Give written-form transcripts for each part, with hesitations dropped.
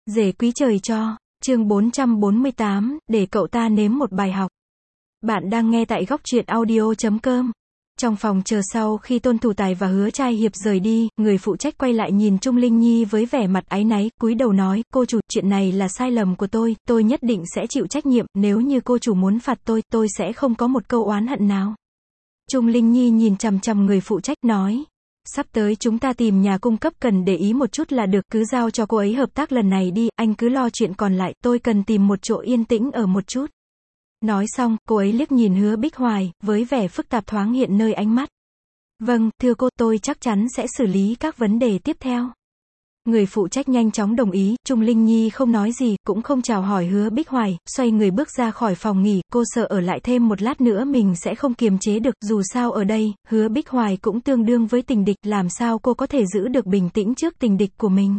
Rể quý trời cho, chương 448, để cậu ta nếm một bài học. Bạn đang nghe tại góc truyện audio.com. Trong phòng chờ sau khi Tôn Thủ Tài và Hứa Trai Hiệp rời đi, người phụ trách quay lại nhìn Trung Linh Nhi với vẻ mặt áy náy, cúi đầu nói, cô chủ, chuyện này là sai lầm của tôi nhất định sẽ chịu trách nhiệm, nếu như cô chủ muốn phạt tôi sẽ không có một câu oán hận nào. Trung Linh Nhi nhìn chằm chằm người phụ trách, nói, sắp tới chúng ta tìm nhà cung cấp cần để ý một chút là được, cứ giao cho cô ấy hợp tác lần này đi, anh cứ lo chuyện còn lại, tôi cần tìm một chỗ yên tĩnh ở một chút. Nói xong, cô ấy liếc nhìn Hứa Bích Hoài, với vẻ phức tạp thoáng hiện nơi ánh mắt. Vâng, thưa cô, tôi chắc chắn sẽ xử lý các vấn đề tiếp theo. Người phụ trách nhanh chóng đồng ý, Trung Linh Nhi không nói gì, cũng không chào hỏi Hứa Bích Hoài, xoay người bước ra khỏi phòng nghỉ, cô sợ ở lại thêm một lát nữa mình sẽ không kiềm chế được, dù sao ở đây, Hứa Bích Hoài cũng tương đương với tình địch, làm sao cô có thể giữ được bình tĩnh trước tình địch của mình.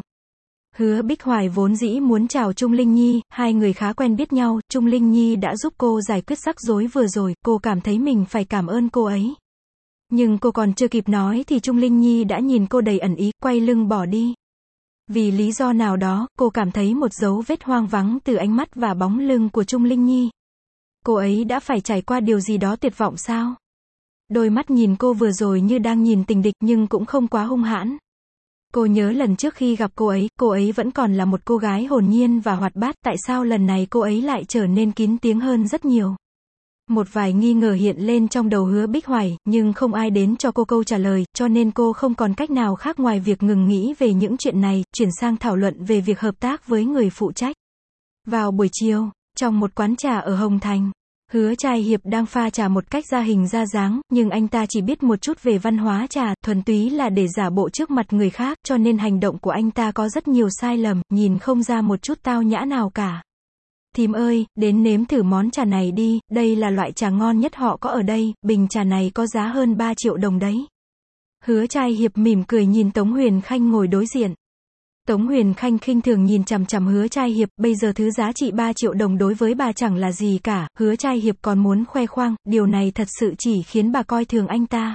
Hứa Bích Hoài vốn dĩ muốn chào Trung Linh Nhi, hai người khá quen biết nhau, Trung Linh Nhi đã giúp cô giải quyết rắc rối vừa rồi, cô cảm thấy mình phải cảm ơn cô ấy. Nhưng cô còn chưa kịp nói thì Trung Linh Nhi đã nhìn cô đầy ẩn ý, quay lưng bỏ đi. Vì lý do nào đó, cô cảm thấy một dấu vết hoang vắng từ ánh mắt và bóng lưng của Trung Linh Nhi. Cô ấy đã phải trải qua điều gì đó tuyệt vọng sao? Đôi mắt nhìn cô vừa rồi như đang nhìn tình địch nhưng cũng không quá hung hãn. Cô nhớ lần trước khi gặp cô ấy vẫn còn là một cô gái hồn nhiên và hoạt bát, tại sao lần này cô ấy lại trở nên kín tiếng hơn rất nhiều? Một vài nghi ngờ hiện lên trong đầu Hứa Bích Hoài, nhưng không ai đến cho cô câu trả lời, cho nên cô không còn cách nào khác ngoài việc ngừng nghĩ về những chuyện này, chuyển sang thảo luận về việc hợp tác với người phụ trách. Vào buổi chiều, trong một quán trà ở Hồng Thành, Hứa Trai Hiệp đang pha trà một cách ra hình ra dáng, nhưng anh ta chỉ biết một chút về văn hóa trà, thuần túy là để giả bộ trước mặt người khác, cho nên hành động của anh ta có rất nhiều sai lầm, nhìn không ra một chút tao nhã nào cả. Thím ơi, đến nếm thử món trà này đi, đây là loại trà ngon nhất họ có ở đây, bình trà này có giá hơn 3 triệu đồng đấy. Hứa Trai Hiệp mỉm cười nhìn Tống Huyền Khanh ngồi đối diện. Tống Huyền Khanh khinh thường nhìn chằm chằm Hứa Trai Hiệp, bây giờ thứ giá trị 3 triệu đồng đối với bà chẳng là gì cả, Hứa Trai Hiệp còn muốn khoe khoang, điều này thật sự chỉ khiến bà coi thường anh ta.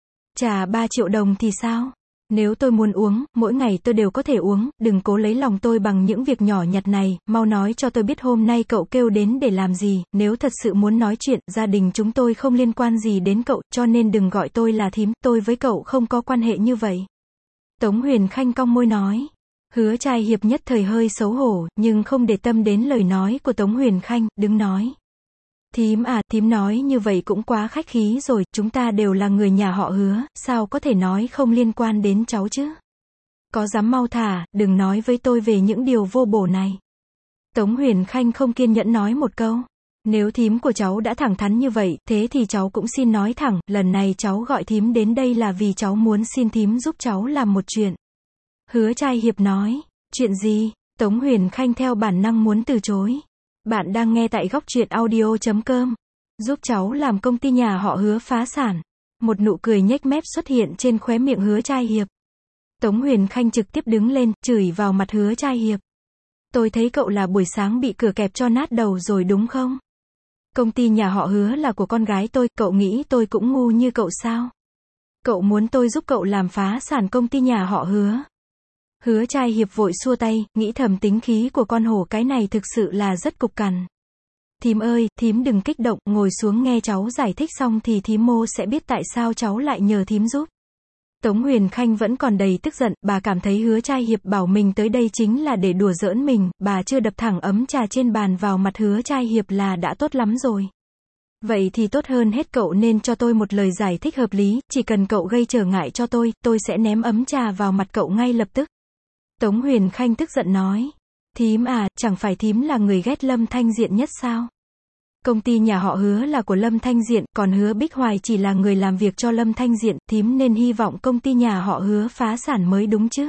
Trà 3 triệu đồng thì sao? Nếu tôi muốn uống, mỗi ngày tôi đều có thể uống, đừng cố lấy lòng tôi bằng những việc nhỏ nhặt này, mau nói cho tôi biết hôm nay cậu kêu đến để làm gì, nếu thật sự muốn nói chuyện, gia đình chúng tôi không liên quan gì đến cậu, cho nên đừng gọi tôi là thím, tôi với cậu không có quan hệ như vậy. Tống Huyền Khanh cong môi nói. Hứa Trai Hiệp nhất thời hơi xấu hổ, nhưng không để tâm đến lời nói của Tống Huyền Khanh, đứng nói. Thím à, thím nói như vậy cũng quá khách khí rồi, chúng ta đều là người nhà họ Hứa, sao có thể nói không liên quan đến cháu chứ? Có dám mau thả, đừng nói với tôi về những điều vô bổ này. Tống Huyền Khanh không kiên nhẫn nói một câu. Nếu thím của cháu đã thẳng thắn như vậy, thế thì cháu cũng xin nói thẳng, lần này cháu gọi thím đến đây là vì cháu muốn xin thím giúp cháu làm một chuyện. Hứa Trai Hiệp nói, chuyện gì? Tống Huyền Khanh theo bản năng muốn từ chối. Bạn đang nghe tại góc truyện audio.com. Giúp cháu làm công ty nhà họ Hứa phá sản. Một nụ cười nhếch mép xuất hiện trên khóe miệng Hứa Trai Hiệp. Tống Huyền Khanh trực tiếp đứng lên, chửi vào mặt Hứa Trai Hiệp. Tôi thấy cậu là buổi sáng bị cửa kẹp cho nát đầu rồi đúng không? Công ty nhà họ Hứa là của con gái tôi, cậu nghĩ tôi cũng ngu như cậu sao? Cậu muốn tôi giúp cậu làm phá sản công ty nhà họ Hứa? Hứa Trai Hiệp vội xua tay, nghĩ thầm tính khí của con hổ cái này thực sự là rất cục cằn. Thím ơi, thím đừng kích động, ngồi xuống nghe cháu giải thích xong thì thím mô sẽ biết tại sao cháu lại nhờ thím giúp. Tống Huyền Khanh vẫn còn đầy tức giận, bà cảm thấy Hứa Trai Hiệp bảo mình tới đây chính là để đùa giỡn mình, bà chưa đập thẳng ấm trà trên bàn vào mặt Hứa Trai Hiệp là đã tốt lắm rồi. Vậy thì tốt hơn hết cậu nên cho tôi một lời giải thích hợp lý, chỉ cần cậu gây trở ngại cho tôi sẽ ném ấm trà vào mặt cậu ngay lập tức. Tống Huyền Khanh tức giận nói. Thím à, chẳng phải thím là người ghét Lâm Thanh Diện nhất sao? Công ty nhà họ Hứa là của Lâm Thanh Diện, còn Hứa Bích Hoài chỉ là người làm việc cho Lâm Thanh Diện, thím nên hy vọng công ty nhà họ Hứa phá sản mới đúng chứ?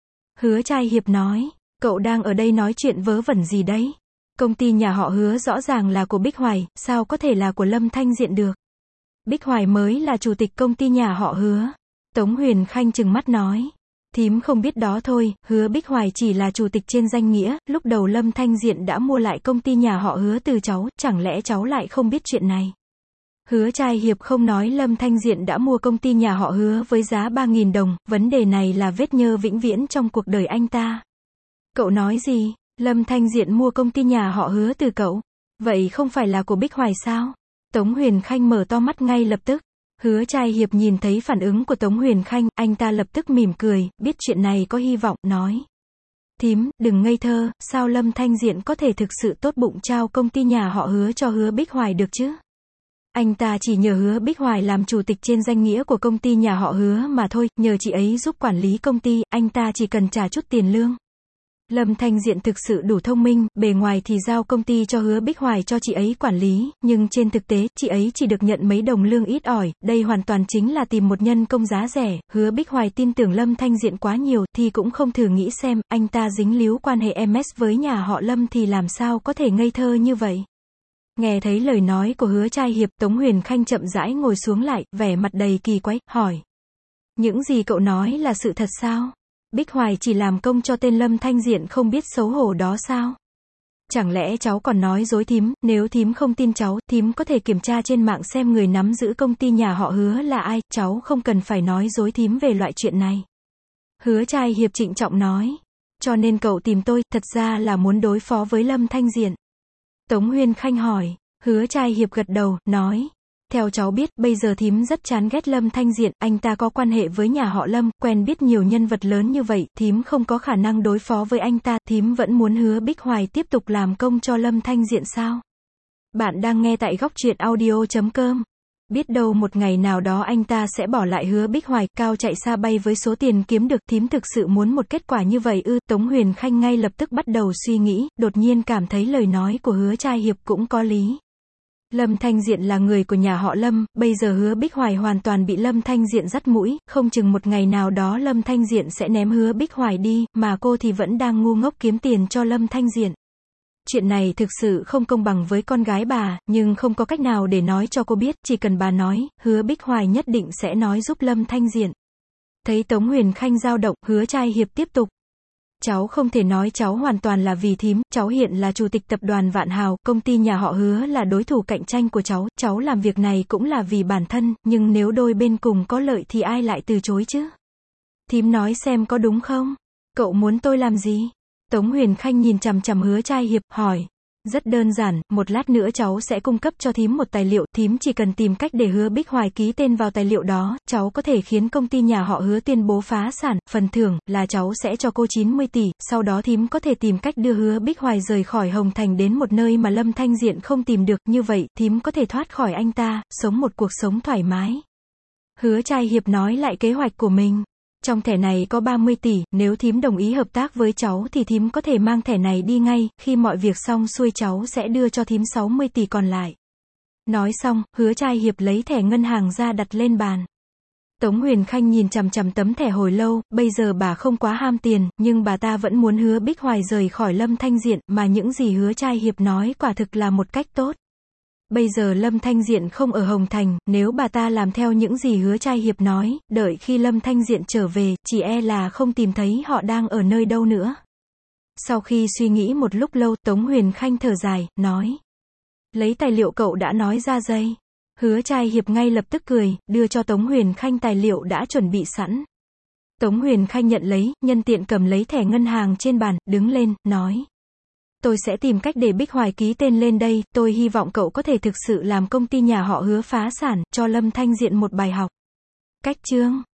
Hứa Trai Hiệp nói. Cậu đang ở đây nói chuyện vớ vẩn gì đấy? Công ty nhà họ Hứa rõ ràng là của Bích Hoài, sao có thể là của Lâm Thanh Diện được? Bích Hoài mới là chủ tịch công ty nhà họ Hứa. Tống Huyền Khanh trừng mắt nói. Thím không biết đó thôi, Hứa Bích Hoài chỉ là chủ tịch trên danh nghĩa, lúc đầu Lâm Thanh Diện đã mua lại công ty nhà họ Hứa từ cháu, chẳng lẽ cháu lại không biết chuyện này? Hứa Trai Hiệp không nói Lâm Thanh Diện đã mua công ty nhà họ Hứa với giá 3.000 đồng, vấn đề này là vết nhơ vĩnh viễn trong cuộc đời anh ta. Cậu nói gì? Lâm Thanh Diện mua công ty nhà họ Hứa từ cậu. Vậy không phải là của Bích Hoài sao? Tống Huyền Khanh mở to mắt ngay lập tức. Hứa Trai Hiệp nhìn thấy phản ứng của Tống Huyền Khanh, anh ta lập tức mỉm cười, biết chuyện này có hy vọng, nói. Thím, đừng ngây thơ, sao Lâm Thanh Diện có thể thực sự tốt bụng trao công ty nhà họ Hứa cho Hứa Bích Hoài được chứ? Anh ta chỉ nhờ Hứa Bích Hoài làm chủ tịch trên danh nghĩa của công ty nhà họ Hứa mà thôi, nhờ chị ấy giúp quản lý công ty, anh ta chỉ cần trả chút tiền lương. Lâm Thanh Diện thực sự đủ thông minh, bề ngoài thì giao công ty cho Hứa Bích Hoài cho chị ấy quản lý, nhưng trên thực tế, chị ấy chỉ được nhận mấy đồng lương ít ỏi, đây hoàn toàn chính là tìm một nhân công giá rẻ. Hứa Bích Hoài tin tưởng Lâm Thanh Diện quá nhiều, thì cũng không thử nghĩ xem, anh ta dính líu quan hệ MS với nhà họ Lâm thì làm sao có thể ngây thơ như vậy. Nghe thấy lời nói của Hứa Trai Hiệp, Tống Huyền Khanh chậm rãi ngồi xuống lại, vẻ mặt đầy kỳ quái, hỏi. Những gì cậu nói là sự thật sao? Bích Hoài chỉ làm công cho tên Lâm Thanh Diện không biết xấu hổ đó sao? Chẳng lẽ cháu còn nói dối thím, nếu thím không tin cháu, thím có thể kiểm tra trên mạng xem người nắm giữ công ty nhà họ Hứa là ai, cháu không cần phải nói dối thím về loại chuyện này. Hứa Trai Hiệp trịnh trọng nói. Cho nên cậu tìm tôi, thật ra là muốn đối phó với Lâm Thanh Diện. Tống Huyền Khanh hỏi. Hứa Trai Hiệp gật đầu, nói. Theo cháu biết, bây giờ thím rất chán ghét Lâm Thanh Diện, anh ta có quan hệ với nhà họ Lâm, quen biết nhiều nhân vật lớn như vậy, thím không có khả năng đối phó với anh ta, thím vẫn muốn Hứa Bích Hoài tiếp tục làm công cho Lâm Thanh Diện sao? Bạn đang nghe tại Góc Truyện Audio.com. Biết đâu một ngày nào đó anh ta sẽ bỏ lại Hứa Bích Hoài, cao chạy xa bay với số tiền kiếm được, thím thực sự muốn một kết quả như vậy ư? Tống Huyền Khanh ngay lập tức bắt đầu suy nghĩ, đột nhiên cảm thấy lời nói của Hứa Trai Hiệp cũng có lý. Lâm Thanh Diện là người của nhà họ Lâm, bây giờ Hứa Bích Hoài hoàn toàn bị Lâm Thanh Diện dắt mũi, không chừng một ngày nào đó Lâm Thanh Diện sẽ ném Hứa Bích Hoài đi, mà cô thì vẫn đang ngu ngốc kiếm tiền cho Lâm Thanh Diện. Chuyện này thực sự không công bằng với con gái bà, nhưng không có cách nào để nói cho cô biết, chỉ cần bà nói, Hứa Bích Hoài nhất định sẽ nói giúp Lâm Thanh Diện. Thấy Tống Huyền Khanh dao động, Hứa Trai Hiệp tiếp tục. Cháu không thể nói cháu hoàn toàn là vì thím, cháu hiện là chủ tịch tập đoàn Vạn Hào, công ty nhà họ Hứa là đối thủ cạnh tranh của cháu làm việc này cũng là vì bản thân, nhưng nếu đôi bên cùng có lợi thì ai lại từ chối chứ? Thím nói xem có đúng không? Cậu muốn tôi làm gì? Tống Huyền Khanh nhìn chằm chằm Hứa Trai Hiệp, hỏi. Rất đơn giản, một lát nữa cháu sẽ cung cấp cho thím một tài liệu, thím chỉ cần tìm cách để Hứa Bích Hoài ký tên vào tài liệu đó, cháu có thể khiến công ty nhà họ Hứa tuyên bố phá sản, phần thưởng là cháu sẽ cho cô 90 tỷ, sau đó thím có thể tìm cách đưa Hứa Bích Hoài rời khỏi Hồng Thành đến một nơi mà Lâm Thanh Diện không tìm được, như vậy, thím có thể thoát khỏi anh ta, sống một cuộc sống thoải mái. Hứa Trai Hiệp nói lại kế hoạch của mình. Trong thẻ này có 30 tỷ, nếu thím đồng ý hợp tác với cháu thì thím có thể mang thẻ này đi ngay, khi mọi việc xong xuôi cháu sẽ đưa cho thím 60 tỷ còn lại. Nói xong, Hứa Trai Hiệp lấy thẻ ngân hàng ra đặt lên bàn. Tống Huyền Khanh nhìn chằm chằm tấm thẻ hồi lâu, bây giờ bà không quá ham tiền, nhưng bà ta vẫn muốn Hứa Bích Hoài rời khỏi Lâm Thanh Diện, mà những gì Hứa Trai Hiệp nói quả thực là một cách tốt. Bây giờ Lâm Thanh Diện không ở Hồng Thành, nếu bà ta làm theo những gì Hứa Trai Hiệp nói, đợi khi Lâm Thanh Diện trở về, chỉ e là không tìm thấy họ đang ở nơi đâu nữa. Sau khi suy nghĩ một lúc lâu, Tống Huyền Khanh thở dài, nói. Lấy tài liệu cậu đã nói ra dây. Hứa Trai Hiệp ngay lập tức cười, đưa cho Tống Huyền Khanh tài liệu đã chuẩn bị sẵn. Tống Huyền Khanh nhận lấy, nhân tiện cầm lấy thẻ ngân hàng trên bàn, đứng lên, nói. Tôi sẽ tìm cách để Bích Hoài ký tên lên đây, tôi hy vọng cậu có thể thực sự làm công ty nhà họ Hứa phá sản, cho Lâm Thanh Diện một bài học. Cách chương